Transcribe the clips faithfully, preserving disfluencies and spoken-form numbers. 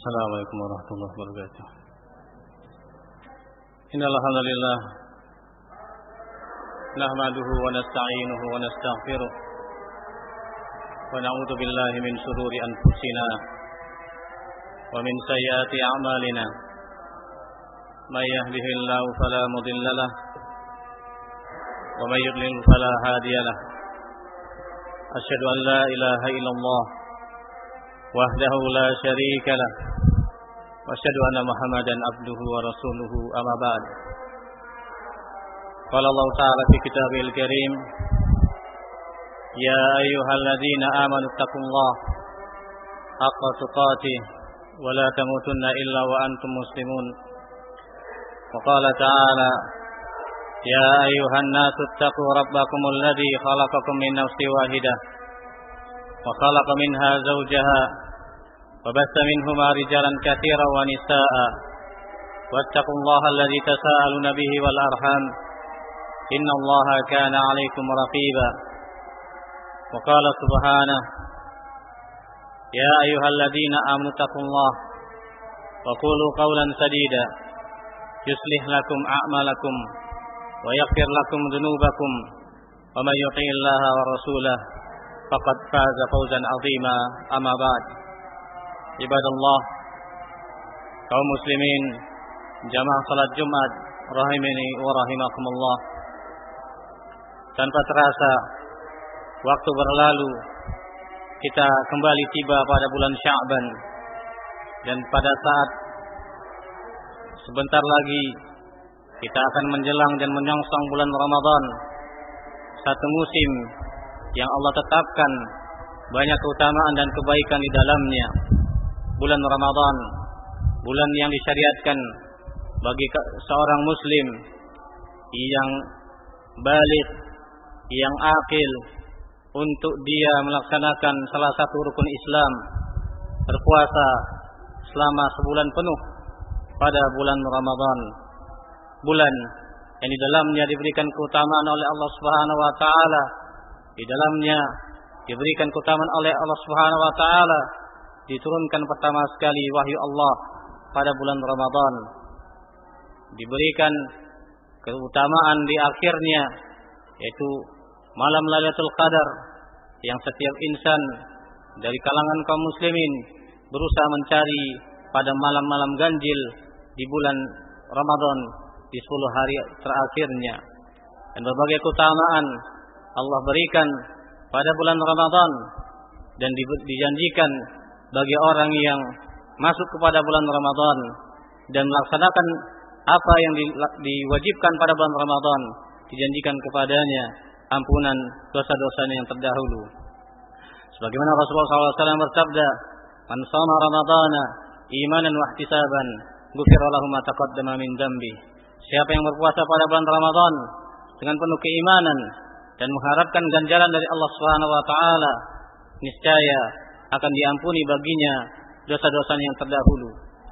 Assalamualaikum warahmatullahi wabarakatuh. Innal hamdalillah nahmaduhu wa nasta'inuhu wa nastaghfiruh wa na'udzu billahi min shururi anfusina wa min sayyiati a'malina. May yahdihillahu fala mudilla lahu wa may yudlil fala hadiya lahu. Asyhadu an la ilaha illallah wahdahu la syarika lah wa asyhadu anna Muhammadan abduhu wa rasuluhu amma ba'd. Qala Allah ta'ala fi kitabil karim, ya ayyuhalladzina amanu taqullaha haqqa tuqatih wa la tamutunna illa wa antum muslimun. Wa qala ta'ala, ya ayyuhan nasu ittaqu rabbakumul ladzi khalaqakum min nafsin wahidah wa khalaqa minha zawjaha wa bassa minhuma rijalan katsiran wa nisaa'a wattaqullaha alladzi tasaaluna bihi wal arham innallaha kana 'alaikum raqiba. Wa qala subhanahu, ya ayyuhalladzina amanu taqullaha wa qulu qawlan sadida yuslih lakum a'malakum wa yaghfir lakum dhunubakum wa may yuti'illaha wa rasulahu faqad faza fawzan 'azima. Amma ba'd. Ibadallah, kaum muslimin, jamaah salat Jumat rahimani wa rahimakumullah. Tanpa terasa waktu berlalu, kita kembali tiba pada bulan Sya'ban, dan pada saat sebentar lagi kita akan menjelang dan menyongsong bulan Ramadan, satu musim yang Allah tetapkan banyak keutamaan dan kebaikan di dalamnya. Bulan Ramadan, bulan yang disyariatkan bagi seorang muslim yang balik, yang akil, untuk dia melaksanakan salah satu rukun Islam, berpuasa selama sebulan penuh pada bulan Ramadan. Bulan yang di dalamnya diberikan keutamaan oleh Allah Subhanahu wa taala. Di dalamnya diberikan keutamaan oleh Allah Subhanahu wa taala, diturunkan pertama sekali wahyu Allah pada bulan Ramadan. Diberikan keutamaan di akhirnya, yaitu malam Lailatul Qadar, yang setiap insan dari kalangan kaum muslimin berusaha mencari pada malam-malam ganjil di bulan Ramadan, di sepuluh hari terakhirnya. Dan berbagai keutamaan Allah berikan pada bulan Ramadan, dan dijanjikan bagi orang yang masuk kepada bulan Ramadan dan melaksanakan apa yang di, diwajibkan pada bulan Ramadan, dijanjikan kepadanya ampunan dosa-dosanya yang terdahulu. Sebagaimana Rasulullah shallallahu alaihi wasallam bersabda, man shoma ramadhana imanan wa ihtisaban ghufira lahu ma taqaddama min dzambi. Siapa yang berpuasa pada bulan Ramadan dengan penuh keimanan dan mengharapkan ganjaran dari Allah Subhanahu wa taala, niscaya akan diampuni baginya dosa-dosanya yang terdahulu.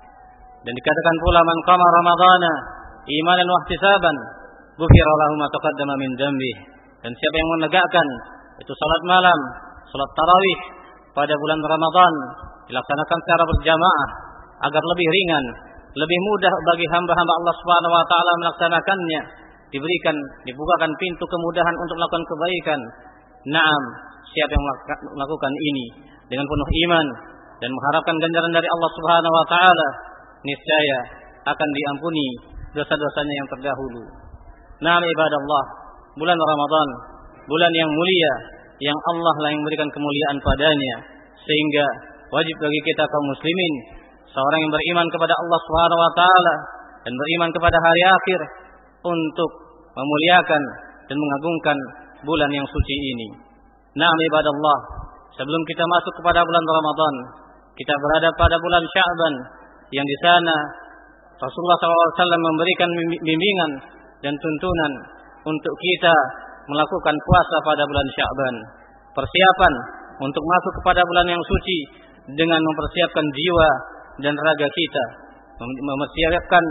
Dan dikatakan pula, man qama ramadhana imanan wa ihtisaban ghufira lahu ma taqaddama min dzambi. Dan siapa yang menegakkan itu salat malam, salat tarawih pada bulan Ramadan, dilaksanakan secara berjamaah agar lebih ringan, lebih mudah bagi hamba-hamba Allah Subhanahu wa taala melaksanakannya, diberikan dibukakan pintu kemudahan untuk melakukan kebaikan. Naam, siapa yang melakukan ini dengan penuh iman dan mengharapkan ganjaran dari Allah Subhanahu wa taala, niscaya akan diampuni dosa-dosanya yang terdahulu. Naam ibadallah, bulan Ramadan, bulan yang mulia, yang Allah lah yang memberikan kemuliaan padanya, sehingga wajib bagi kita kaum muslimin, seorang yang beriman kepada Allah Subhanahu wa taala dan beriman kepada hari akhir, untuk memuliakan dan mengagungkan bulan yang suci ini. Naam ibadallah, sebelum kita masuk kepada bulan Ramadan, kita berada pada bulan Sya'ban, yang di sana Rasulullah shallallahu alaihi wasallam memberikan bimbingan dan tuntunan untuk kita melakukan puasa pada bulan Sya'ban. Persiapan untuk masuk kepada bulan yang suci dengan mempersiapkan jiwa dan raga kita, mempersiapkan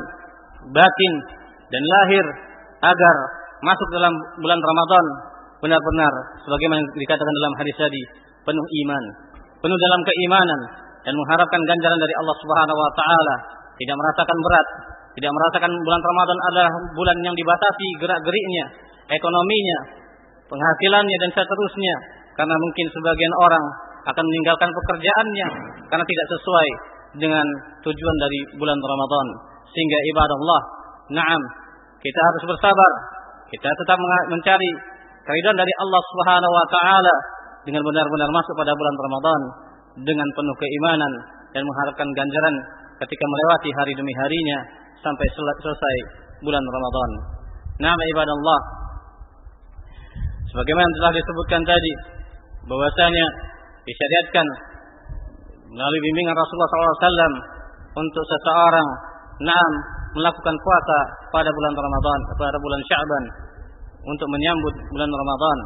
batin dan lahir agar masuk dalam bulan Ramadan benar-benar sebagaimana dikatakan dalam hadis tadi, penuh iman, penuh dalam keimanan, dan mengharapkan ganjaran dari Allah Subhanahu wa taala, tidak merasakan berat, tidak merasakan bulan Ramadan adalah bulan yang dibatasi gerak-geriknya, ekonominya, penghasilannya dan seterusnya, karena mungkin sebagian orang akan meninggalkan pekerjaannya karena tidak sesuai dengan tujuan dari bulan Ramadan. Sehingga ibadah Allah, na'am, kita harus bersabar, kita tetap mencari keridhaan dari Allah Subhanahu wa taala dengan benar-benar masuk pada bulan Ramadan dengan penuh keimanan dan mengharapkan ganjaran ketika melewati hari demi harinya sampai selesai bulan Ramadan. Na'am ibadah Allah, sebagaimana telah disebutkan tadi bahwasanya disyariatkan melalui bimbingan Rasulullah sallallahu alaihi wasallam untuk seseorang na'am melakukan puasa pada bulan Ramadan, pada bulan Sya'ban untuk menyambut bulan Ramadan.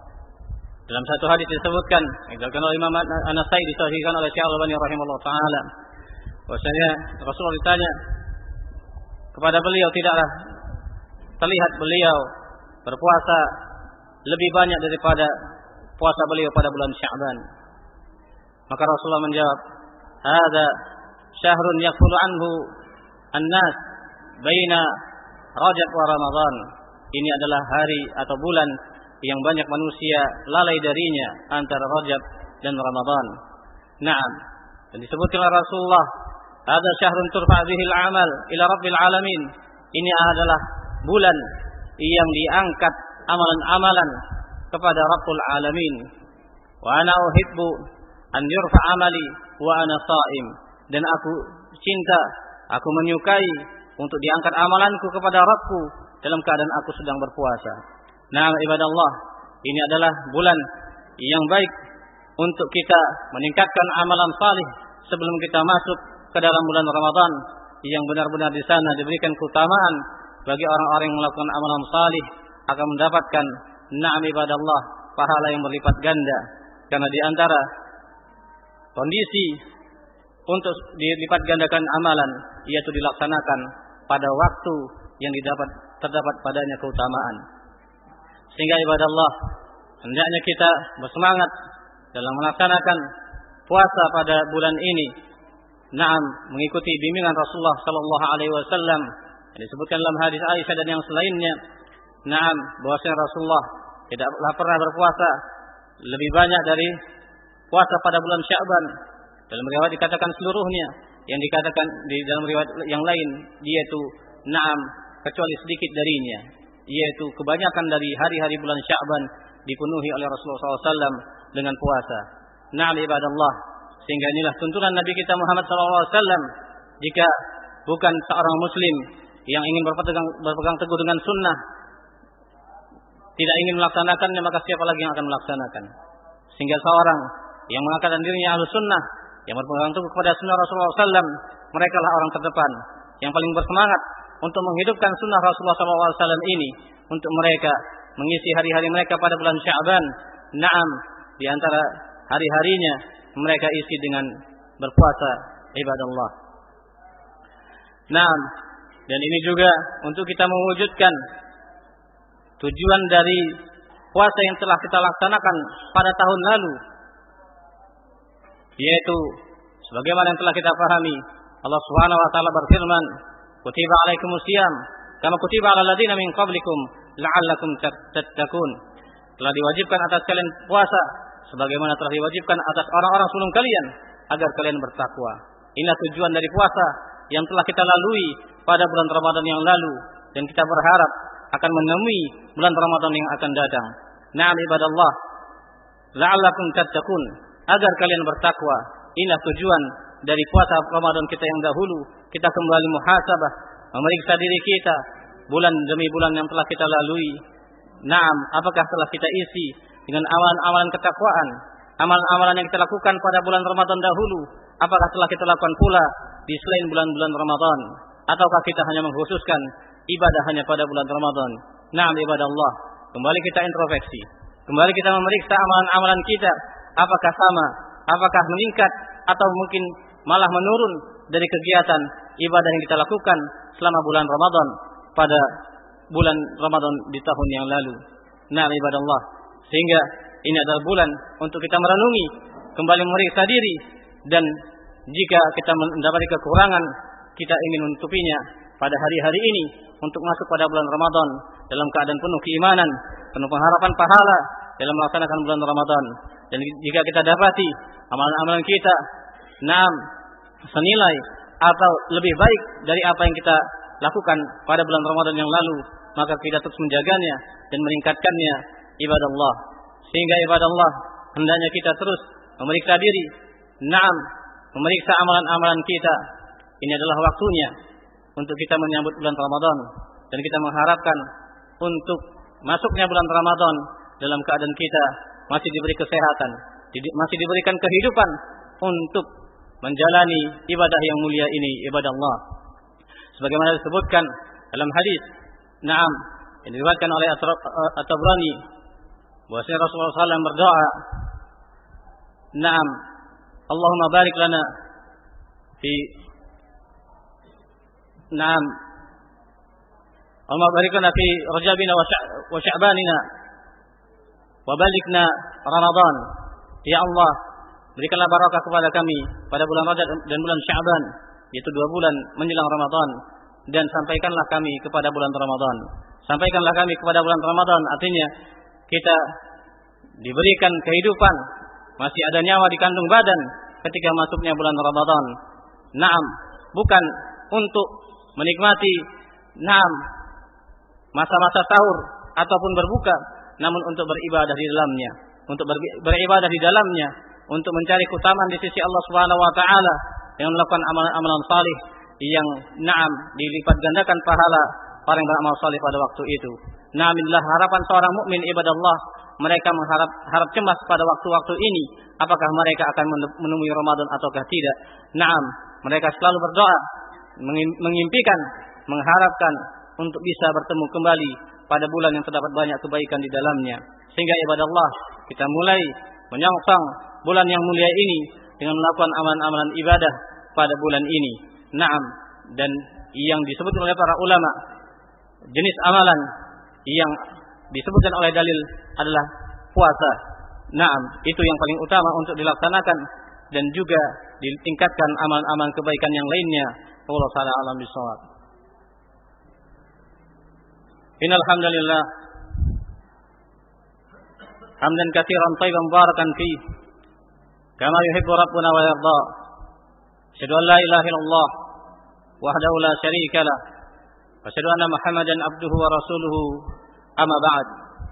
Dalam satu hadis disebutkan, dikatakan oleh Imam An-Nasai, disahihkan oleh Syekh Al-Albani rahimahullah taala, bahwasanya Rasulullah ditanya kepada beliau, tidaklah terlihat beliau berpuasa lebih banyak daripada puasa beliau pada bulan Sya'ban. Maka Rasulullah menjawab, "Hadza syahrun yaqulu anhu an-nas baina Rajab wa Ramadan." Ini adalah hari atau bulan yang banyak manusia lalai darinya antara Rajab dan Ramadan. Naam. Dan disebutkan oleh Rasulullah, "Hadza syahrun turfa' bihi al-amal ila rabbil alamin." Ini adalah bulan yang diangkat amalan-amalan kepada Rabbul Alamin. Wa ana uhibbu an yurfa amali wa ana sha'im. Dan aku cinta, aku menyukai untuk diangkat amalanku kepada Rabbku dalam keadaan aku sedang berpuasa. Nah, ibadah Allah, ini adalah bulan yang baik untuk kita meningkatkan amalan salih sebelum kita masuk ke dalam bulan Ramadan, yang benar-benar di sana diberikan keutamaan bagi orang-orang yang melakukan amalan salih akan mendapatkan na'am ibadah Allah, pahala yang berlipat ganda. Karena di antara kondisi untuk dilipat gandakan amalan yaitu dilaksanakan pada waktu yang didapat terdapat padanya keutamaan. Sehingga ibadah Allah, hendaknya kita bersemangat dalam melaksanakan puasa pada bulan ini. Naam, mengikuti bimbingan Rasulullah sallallahu alaihi wasallam yang disebutkan dalam hadis Aisyah dan yang selainnya. Naam, bahwasanya Rasulullah tidaklah pernah berpuasa lebih banyak dari puasa pada bulan Sya'ban. Dalam riwayat dikatakan seluruhnya, yang dikatakan di dalam riwayat yang lain yaitu na'am kecuali sedikit darinya, yaitu kebanyakan dari hari-hari bulan Sya'ban dipenuhi oleh Rasulullah sallallahu alaihi wasallam dengan puasa. Na'am ibadallah, sehingga inilah tuntunan Nabi kita Muhammad sallallahu alaihi wasallam. Jika bukan seorang muslim yang ingin berpegang, berpegang teguh dengan sunnah, tidak ingin melaksanakannya, maka siapa lagi yang akan melaksanakan? Sehingga seorang yang mengatakan dirinya ahlu sunnah, yang berpegang teguh kepada sunnah Rasulullah sallallahu alaihi wasallam, mereka lah orang terdepan yang paling bersemangat untuk menghidupkan sunnah Rasulullah sallallahu alaihi wasallam ini, untuk mereka mengisi hari-hari mereka pada bulan Sya'ban. Naam, di antara hari-harinya mereka isi dengan berpuasa ibadallah. Naam, dan ini juga untuk kita mewujudkan tujuan dari puasa yang telah kita laksanakan pada tahun lalu, yaitu sebagaimana yang telah kita pahami, Allah Subhanahu wa taala berfirman, "Kutiba 'alaikumusiyam kama kutiba 'alal ladzina min qablikum la'allakum tattaqun." Telah diwajibkan atas kalian puasa sebagaimana telah diwajibkan atas orang-orang sebelum kalian agar kalian bertakwa. Inilah tujuan dari puasa yang telah kita lalui pada bulan Ramadan yang lalu, dan kita berharap akan menemui bulan Ramadan yang akan datang. Na'am ibadallah, la'allakum tattaqun, agar kalian bertakwa. Inilah tujuan dari puasa Ramadan kita yang dahulu. Kita kembali muhasabah, memeriksa diri kita bulan demi bulan yang telah kita lalui. Naam, apakah telah kita isi dengan amalan-amalan ketakwaan, amalan-amalan yang kita lakukan pada bulan Ramadan dahulu, apakah telah kita lakukan pula di selain bulan-bulan Ramadan, ataukah kita hanya mengkhususkan ibadah hanya pada bulan Ramadan? Naam ibadah Allah, kembali kita introspeksi, kembali kita memeriksa amalan-amalan kita, apakah sama, apakah meningkat, atau mungkin malah menurun dari kegiatan ibadah yang kita lakukan selama bulan Ramadan pada bulan Ramadan di tahun yang lalu. Naam ibadah Allah, sehingga ini adalah bulan untuk kita merenungi, kembali memeriksa diri, dan jika kita mendapati kekurangan, kita ingin menutupinya pada hari-hari ini untuk masuk pada bulan Ramadan dalam keadaan penuh keimanan, penuh pengharapan pahala dalam melaksanakan bulan Ramadan. Dan jika kita dapati amalan-amalan kita naam senilai atau lebih baik dari apa yang kita lakukan pada bulan Ramadan yang lalu, maka kita terus menjaganya dan meningkatkannya, ibadah Allah. Sehingga ibadah Allah, hendaknya kita terus memeriksa diri, naam, memeriksa amalan-amalan kita. Ini adalah waktunya untuk kita menyambut bulan Ramadan, dan kita mengharapkan untuk masuknya bulan Ramadan dalam keadaan kita masih diberi kesehatan, masih diberikan kehidupan untuk menjalani ibadah yang mulia ini, ibadah Allah. Sebagaimana disebutkan dalam hadis, naam, yang diriwayatkan oleh At-Tabrani, bahwasanya Rasulullah shallallahu alaihi wasallam berdoa, naam, Allahumma barik lana fi, naam, Allahumma barik lana fi Rajabina wa Sya'banina wa balikna Ramadan. Ya Allah, berikanlah barakah kepada kami pada bulan Rajab dan bulan Sya'ban, yaitu dua bulan menjelang Ramadan, dan sampaikanlah kami kepada bulan Ramadan. Sampaikanlah kami kepada bulan Ramadan, artinya kita diberikan kehidupan, masih ada nyawa di kandung badan ketika masuknya bulan Ramadan. Naam, bukan untuk menikmati naam masa-masa sahur ataupun berbuka, namun untuk beribadah di dalamnya, untuk beribadah di dalamnya, untuk mencari keutamaan di sisi Allah Subhanahu wa taala, yang melakukan amalan-amalan salih yang naam dilipat gandakan pahala orang yang beramal salih pada waktu itu. Naamillah, harapan seorang mukmin ibadah Allah, mereka mengharap harap cemas pada waktu-waktu ini, apakah mereka akan menemui Ramadan ataukah tidak. Naam, mereka selalu berdoa, mengimpikan, mengharapkan untuk bisa bertemu kembali pada bulan yang terdapat banyak kebaikan di dalamnya. Sehingga ibadah Allah, kita mulai menyongsong bulan yang mulia ini dengan melakukan amalan-amalan ibadah pada bulan ini. Naam, dan yang disebutkan oleh para ulama, jenis amalan yang disebutkan oleh dalil adalah puasa. Naam, itu yang paling utama untuk dilaksanakan, dan juga ditingkatkan amalan-amalan kebaikan yang lainnya. Wallahu ta'ala a'lam bishawab. Innal hamdalillah hamdan katsiran thayyiban mubarakan fi kama yuhibbu rabbuna wa yarda. Asyhadu an la ilaha illallah wahdahu la syarika lah wa asyhadu anna Muhammadan abduhu wa rasuluhu, amma ba'd.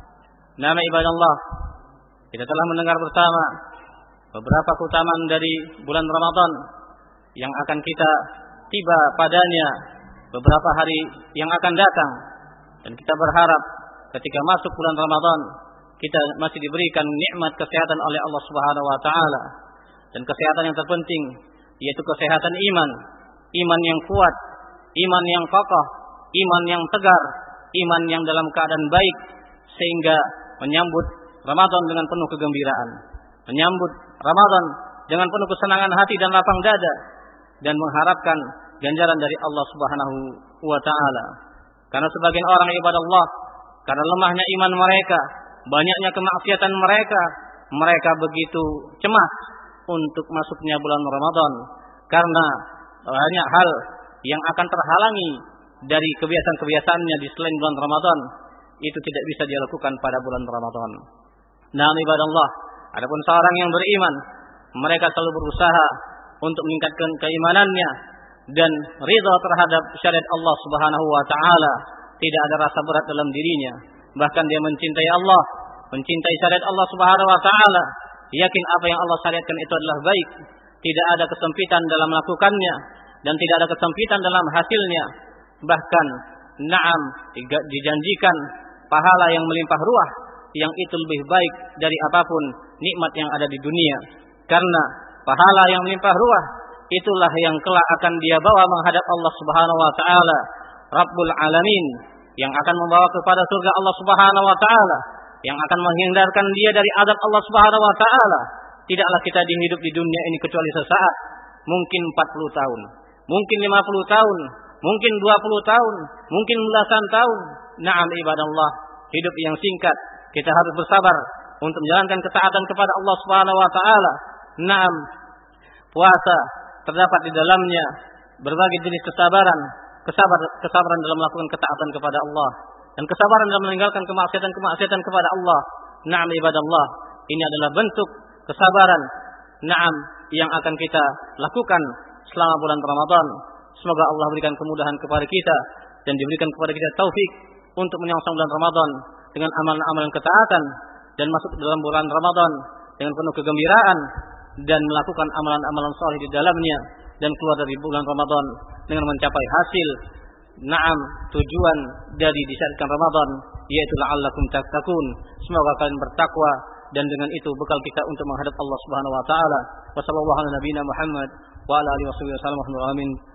Nama ibadallah, kita telah mendengar bersama beberapa keutamaan dari bulan Ramadan yang akan kita tiba padanya beberapa hari yang akan datang, dan kita berharap ketika masuk bulan Ramadan kita masih diberikan nikmat kesehatan oleh Allah Subhanahu wa taala, dan kesehatan yang terpenting yaitu kesehatan iman, iman yang kuat, iman yang kokoh, iman yang tegar, iman yang dalam keadaan baik, sehingga menyambut Ramadan dengan penuh kegembiraan, menyambut Ramadan dengan penuh kesenangan hati dan lapang dada, dan mengharapkan ganjaran dari Allah Subhanahu wa taala. Karena sebagian orang ibadah Allah, karena lemahnya iman mereka, banyaknya kemaksiatan mereka, mereka begitu cemas untuk masuknya bulan Ramadan, karena banyak hal yang akan terhalangi dari kebiasaan-kebiasaannya di selain bulan Ramadan, itu tidak bisa dia lakukan pada bulan Ramadan. Nah, ibadah Allah, adapun seorang yang beriman, mereka selalu berusaha untuk meningkatkan keimanannya dan ridha terhadap syariat Allah Subhanahu wa taala. Tidak ada rasa berat dalam dirinya, bahkan dia mencintai Allah, mencintai syariat Allah Subhanahu wa taala, yakin apa yang Allah syariatkan itu adalah baik, tidak ada kesempitan dalam melakukannya dan tidak ada kesempitan dalam hasilnya. Bahkan na'am, dijanjikan pahala yang melimpah ruah, yang itu lebih baik dari apapun nikmat yang ada di dunia. Karena pahala yang melimpah ruah itulah yang kelak akan dia bawa menghadap Allah Subhanahu wa taala, Rabbul Alamin, yang akan membawa kepada surga Allah Subhanahu wa taala, yang akan menghindarkan dia dari azab Allah Subhanahu wa taala. Tidaklah kita hidup di dunia ini kecuali sesaat, mungkin empat puluh tahun, mungkin lima puluh tahun, mungkin dua puluh tahun, mungkin belasan tahun. Na'am ibadah Allah, hidup yang singkat, kita harus bersabar untuk menjalankan ketaatan kepada Allah Subhanahu wa taala. Na'am, puasa terdapat di dalamnya berbagai jenis kesabaran, kesabar, kesabaran dalam melakukan ketaatan kepada Allah dan kesabaran dalam meninggalkan kemaksiatan-kemaksiatan kepada Allah. Na'am ibadallah, ini adalah bentuk kesabaran, na'am, yang akan kita lakukan selama bulan Ramadan. Semoga Allah berikan kemudahan kepada kita dan diberikan kepada kita taufik untuk menyongsong bulan Ramadan dengan amalan-amalan ketaatan dan masuk ke dalam bulan Ramadan dengan penuh kegembiraan dan melakukan amalan-amalan saleh di dalamnya dan keluar dari bulan Ramadan dengan mencapai hasil, na'am, tujuan dari disyariatkan Ramadan, yaitu la'allakum tattaqun. Semoga kalian bertakwa dan dengan itu bekal kita untuk menghadap Allah Subhanahu wa taala. Wassallallahu ala nabiyina Muhammad wa ala alihi wasallam. Amin.